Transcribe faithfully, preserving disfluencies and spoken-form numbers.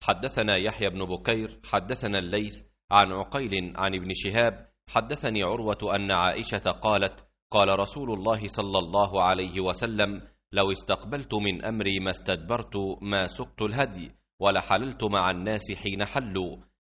حدثنا يحيى بن بكير حدثنا الليث عن عقيل عن ابن شهاب حدثني عروة أن عائشة قالت: قال رسول الله صلى الله عليه وسلم: لو استقبلت من أمري ما استدبرت ما سقت الهدي، ولحللت مع الناس حين حلوا.